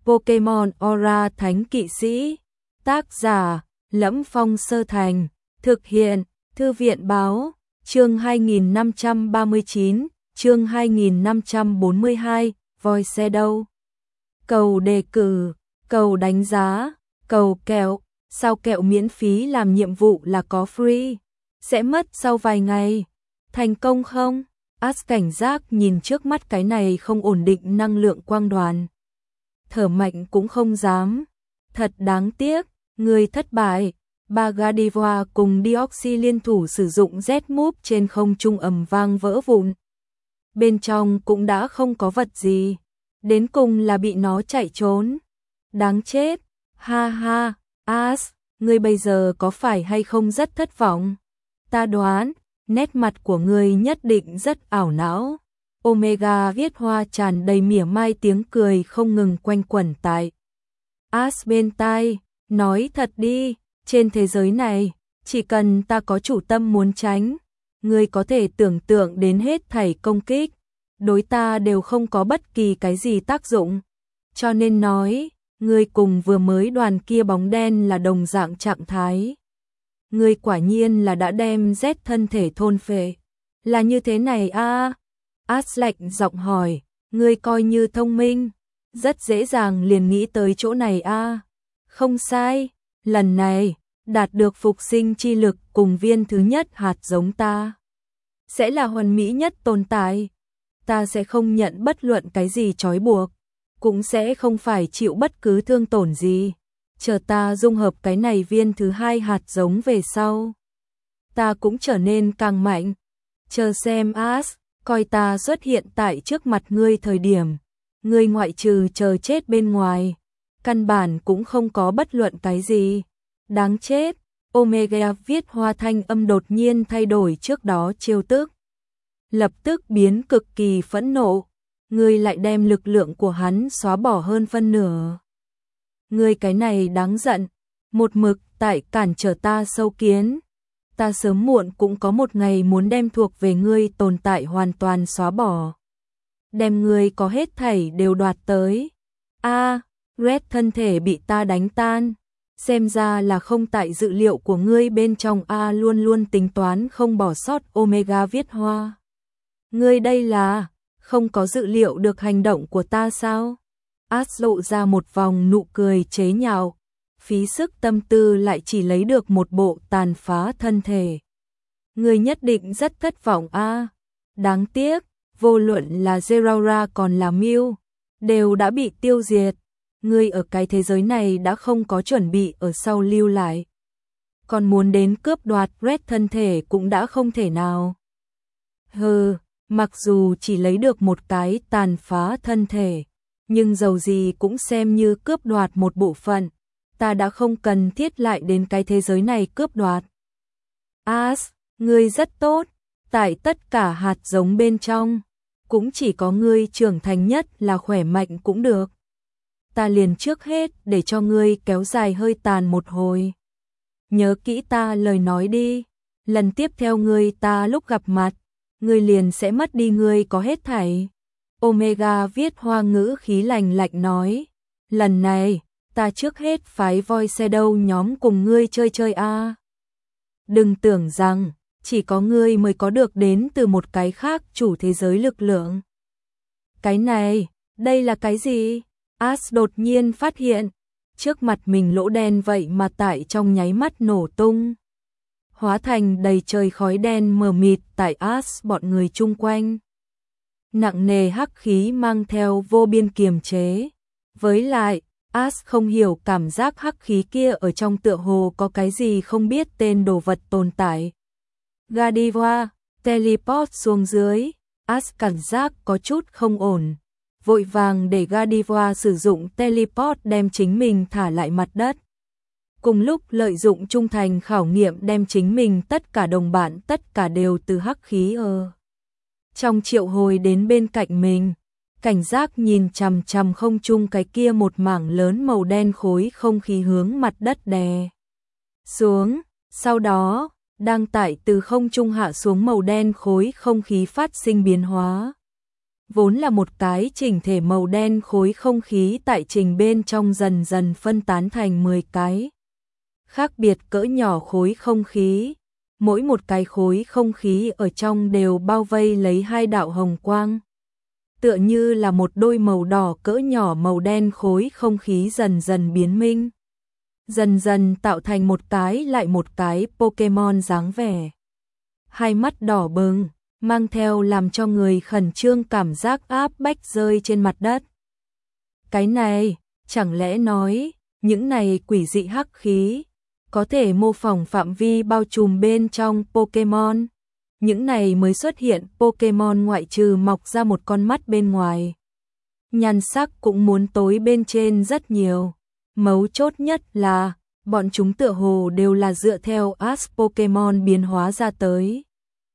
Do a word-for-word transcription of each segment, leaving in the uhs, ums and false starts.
Pokemon Aura Thánh Kỵ Sĩ. Tác giả: Lẫm Phong Sơ Thành. Thực hiện: Thư viện báo. Chương hai nghìn năm trăm ba mươi chín, chương hai nghìn năm trăm bốn mươi hai, Void Shadow. Cầu đề cử, cầu đánh giá, cầu kẹo. Sao kẹo miễn phí làm nhiệm vụ là có free? Sẽ mất sau vài ngày. Thành công không? Ash cảnh giác nhìn trước mắt cái này không ổn định năng lượng quang đoàn. Thở mạnh cũng không dám. Thật đáng tiếc, người thất bại. Ba Gardevoir cùng Deoxys liên thủ sử dụng Z-Move trên không trung ầm vang vỡ vụn. Bên trong cũng đã không có vật gì. Đến cùng là bị nó chạy trốn. Đáng chết. Ha ha, Ash, ngươi bây giờ có phải hay không rất thất vọng? Ta đoán, nét mặt của ngươi nhất định rất ảo não. Omega viết hoa tràn đầy mỉa mai, tiếng cười không ngừng quanh quẩn tại Ash bên tai. Nói thật đi, trên thế giới này, chỉ cần ta có chủ tâm muốn tránh, ngươi có thể tưởng tượng đến hết thảy công kích, đối ta đều không có bất kỳ cái gì tác dụng. Cho nên nói, ngươi cùng vừa mới đoàn kia bóng đen là đồng dạng trạng thái. Ngươi quả nhiên là đã đem Z thân thể thôn phệ. Là như thế này a? À? Ash lạnh giọng hỏi, ngươi coi như thông minh, rất dễ dàng liền nghĩ tới chỗ này a. À? Không sai, lần này, đạt được phục sinh chi lực cùng viên thứ nhất hạt giống ta. Sẽ là hoàn mỹ nhất tồn tại. Ta sẽ không nhận bất luận cái gì trói buộc, cũng sẽ không phải chịu bất cứ thương tổn gì. Chờ ta dung hợp cái này viên thứ hai hạt giống về sau, ta cũng trở nên càng mạnh. Chờ xem Ash, coi ta xuất hiện tại trước mặt ngươi thời điểm, ngươi ngoại trừ chờ chết bên ngoài, căn bản cũng không có bất luận cái gì. Đáng chết. Omega viết hoa thanh âm đột nhiên thay đổi trước đó trêu tức, lập tức biến cực kỳ phẫn nộ. Ngươi lại đem lực lượng của hắn xóa bỏ hơn phân nửa. Ngươi cái này đáng giận, một mực tại cản trở ta sâu kiến. Ta sớm muộn cũng có một ngày muốn đem thuộc về ngươi tồn tại hoàn toàn xóa bỏ. Đem ngươi có hết thảy đều đoạt tới. A, à, Red thân thể bị ta đánh tan. Xem ra là không tại dự liệu của ngươi bên trong. A à, luôn luôn tính toán không bỏ sót Omega viết hoa. Ngươi đây là không có dự liệu được hành động của ta sao? Ash lộ ra một vòng nụ cười chế nhạo, phí sức tâm tư lại chỉ lấy được một bộ tàn phá thân thể. Ngươi nhất định rất thất vọng a. À? Đáng tiếc, vô luận là Zeraora còn là Mew, đều đã bị tiêu diệt. Ngươi ở cái thế giới này đã không có chuẩn bị ở sau lưu lại. Còn muốn đến cướp đoạt Red thân thể cũng đã không thể nào. Hừ, mặc dù chỉ lấy được một cái tàn phá thân thể, nhưng dầu gì cũng xem như cướp đoạt một bộ phận. Ta đã không cần thiết lại đến cái thế giới này cướp đoạt. Ash, ngươi rất tốt. Tại tất cả hạt giống bên trong, cũng chỉ có ngươi trưởng thành nhất là khỏe mạnh cũng được. Ta liền trước hết để cho ngươi kéo dài hơi tàn một hồi. Nhớ kỹ ta lời nói đi. Lần tiếp theo ngươi ta lúc gặp mặt, ngươi liền sẽ mất đi ngươi có hết thảy. Omega viết hoa ngữ khí lành lạnh nói. Lần này, ta trước hết phái Void Shadow nhóm cùng ngươi chơi chơi a. À. Đừng tưởng rằng, chỉ có ngươi mới có được đến từ một cái khác chủ thế giới lực lượng. Cái này, đây là cái gì? Ash đột nhiên phát hiện, trước mặt mình lỗ đen vậy mà tại trong nháy mắt nổ tung. Hóa thành đầy trời khói đen mờ mịt tại Ash bọn người chung quanh. Nặng nề hắc khí mang theo vô biên kiềm chế. Với lại, Ash không hiểu cảm giác hắc khí kia ở trong tựa hồ có cái gì không biết tên đồ vật tồn tại. Gardevoir, teleport xuống dưới. Ash cảm giác có chút không ổn. Vội vàng để Gardevoir sử dụng teleport đem chính mình thả lại mặt đất. Cùng lúc lợi dụng trung thành khảo nghiệm đem chính mình tất cả đồng bạn tất cả đều từ hắc khí ở trong triệu hồi đến bên cạnh mình. Cảnh giác nhìn chằm chằm không trung cái kia một mảng lớn màu đen khối không khí hướng mặt đất đè xuống. Sau đó, đang tại từ không trung hạ xuống màu đen khối không khí phát sinh biến hóa. vốn là một cái chỉnh thể màu đen khối không khí tại trình bên trong dần dần phân tán thành mười cái. Khác biệt cỡ nhỏ khối không khí, mỗi một cái khối không khí ở trong đều bao vây lấy hai đạo hồng quang. Tựa như là một đôi màu đỏ cỡ nhỏ màu đen khối không khí dần dần biến minh. Dần dần tạo thành một cái lại một cái Pokémon dáng vẻ. Hai mắt đỏ bừng, mang theo làm cho người khẩn trương cảm giác áp bách rơi trên mặt đất. Cái này, chẳng lẽ nói, những này quỷ dị hắc khí, có thể mô phỏng phạm vi bao trùm bên trong Pokémon. Những này mới xuất hiện Pokémon ngoại trừ mọc ra một con mắt bên ngoài. Nhan sắc cũng muốn tối bên trên rất nhiều. Mấu chốt nhất là, bọn chúng tựa hồ đều là dựa theo as Pokémon biến hóa ra tới.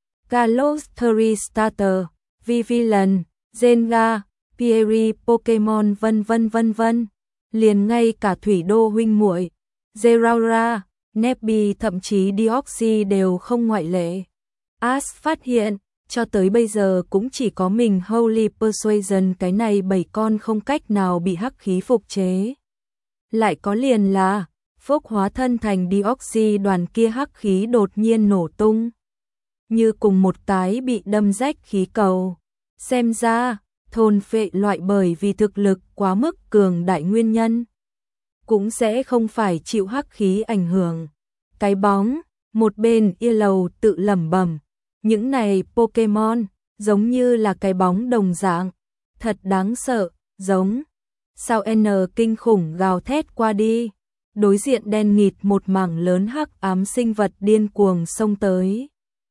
Kalos, Starter, Vivillon, Zenga, Pierre Pokémon vân vân vân vân. Liền ngay cả Thủy Đô huynh muội, Zeraora, Nebby thậm chí Deoxys đều không ngoại lệ. As phát hiện, cho tới bây giờ cũng chỉ có mình Holy Persuasion cái này bảy con không cách nào bị hắc khí phục chế. Lại có liền là, phốc hóa thân thành Deoxys đoàn kia hắc khí đột nhiên nổ tung. Như cùng một cái bị đâm rách khí cầu. Xem ra, thôn phệ loại bởi vì thực lực quá mức cường đại nguyên nhân. Cũng sẽ không phải chịu hắc khí ảnh hưởng. Cái bóng, một bên Yellow tự lẩm bẩm. Những này Pokémon, giống như là cái bóng đồng dạng. Thật đáng sợ, giống. Sao N kinh khủng gào thét qua đi. Đối diện đen nghịt một mảng lớn hắc ám sinh vật điên cuồng xông tới.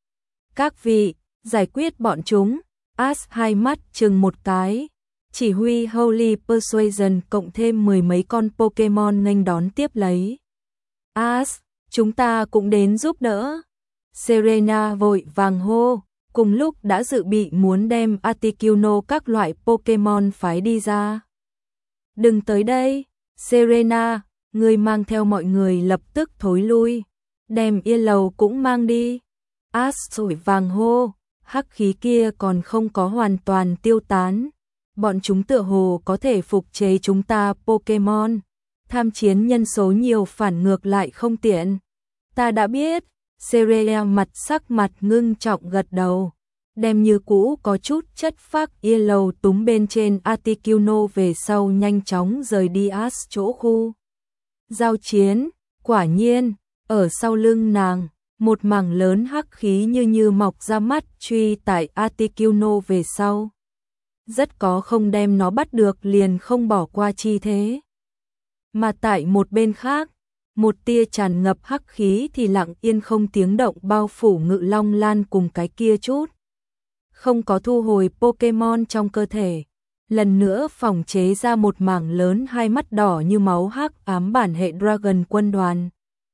Các vị, giải quyết bọn chúng. As hai mắt chừng một cái. Chỉ huy Holy Persuasion cộng thêm mười mấy con Pokémon nghênh đón tiếp lấy. As, chúng ta cũng đến giúp đỡ. Serena vội vàng hô, cùng lúc đã dự bị muốn đem Articuno các loại Pokémon phái đi ra. Đừng tới đây, Serena, người mang theo mọi người lập tức thối lui, đem Yellow cũng mang đi. As vội vàng hô, hắc khí kia còn không có hoàn toàn tiêu tán. Bọn chúng tựa hồ có thể phục chế chúng ta Pokémon. Tham chiến nhân số nhiều phản ngược lại không tiện. Ta đã biết. Serena mặt sắc mặt ngưng trọng gật đầu. Đem như cũ có chút chất phác Yellow túm bên trên Articuno về sau nhanh chóng rời đi As chỗ khu. Giao chiến, quả nhiên, ở sau lưng nàng, một mảng lớn hắc khí như như mọc ra mắt truy tại Articuno về sau. Rất có không đem nó bắt được liền không bỏ qua chi thế. Mà tại một bên khác, một tia tràn ngập hắc khí thì lặng yên không tiếng động bao phủ Ngự Long Lan cùng cái kia chút. Không có thu hồi Pokémon trong cơ thể. Lần nữa phòng chế ra một mảng lớn hai mắt đỏ như máu hắc ám bản hệ Dragon quân đoàn.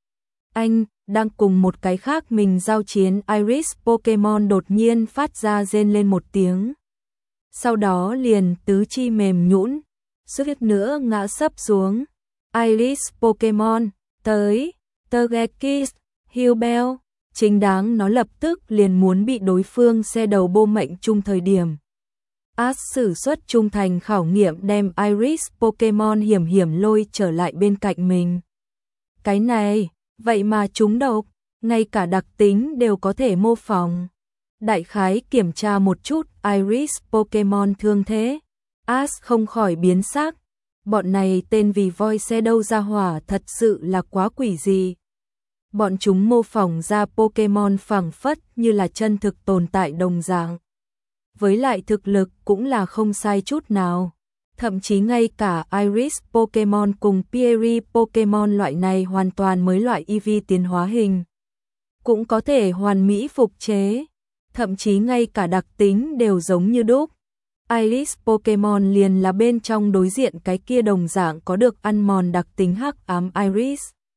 Anh, đang cùng một cái khác mình giao chiến Iris Pokémon đột nhiên phát ra rên lên một tiếng. Sau đó liền tứ chi mềm nhũn, suýt nữa ngã sấp xuống. Iris Pokémon, tới, Togekiss, Hillbell, chính đáng nó lập tức liền muốn bị đối phương xe đầu bô mệnh chung thời điểm. As sử xuất trung thành khảo nghiệm đem Iris Pokémon hiểm hiểm lôi trở lại bên cạnh mình. Cái này, vậy mà chúng độc, ngay cả đặc tính đều có thể mô phỏng. Đại khái kiểm tra một chút Iris Pokémon thương thế. As không khỏi biến sắc. Bọn này tên vì voi xe đâu ra hỏa thật sự là quá quỷ dị. Bọn chúng mô phỏng ra Pokémon phảng phất như là chân thực tồn tại đồng dạng. Với lại thực lực cũng là không sai chút nào. Thậm chí ngay cả Iris Pokémon cùng Pierre Pokémon loại này hoàn toàn mới loại e vê tiến hóa hình. Cũng có thể hoàn mỹ phục chế. Thậm chí ngay cả đặc tính đều giống như đúc. Iris Pokémon liền là bên trong đối diện cái kia đồng dạng có được ăn mòn đặc tính hắc ám Iris.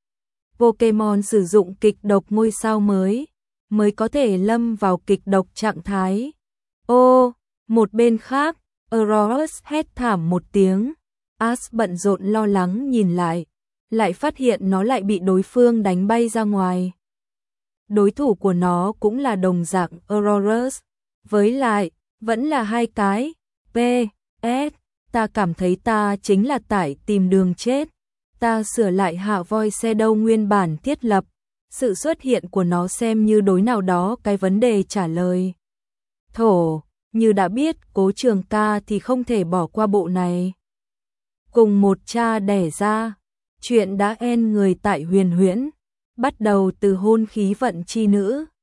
Pokémon sử dụng kịch độc ngôi sao mới, mới có thể lâm vào kịch độc trạng thái. Ô, một bên khác, Aurorus hét thảm một tiếng. As bận rộn lo lắng nhìn lại, lại phát hiện nó lại bị đối phương đánh bay ra ngoài. Đối thủ của nó cũng là đồng dạng Aurorus, với lại, vẫn là hai cái pê ét, ta cảm thấy ta chính là tải tìm đường chết. Ta sửa lại hạ voice đâu nguyên bản thiết lập. Sự xuất hiện của nó xem như đối nào đó cái vấn đề trả lời. Thổ, như đã biết, Cố Trường Ca thì không thể bỏ qua bộ này. Cùng một cha đẻ ra, chuyện đã en người tại Huyền Huyễn, bắt đầu từ hôn khí vận chi nữ.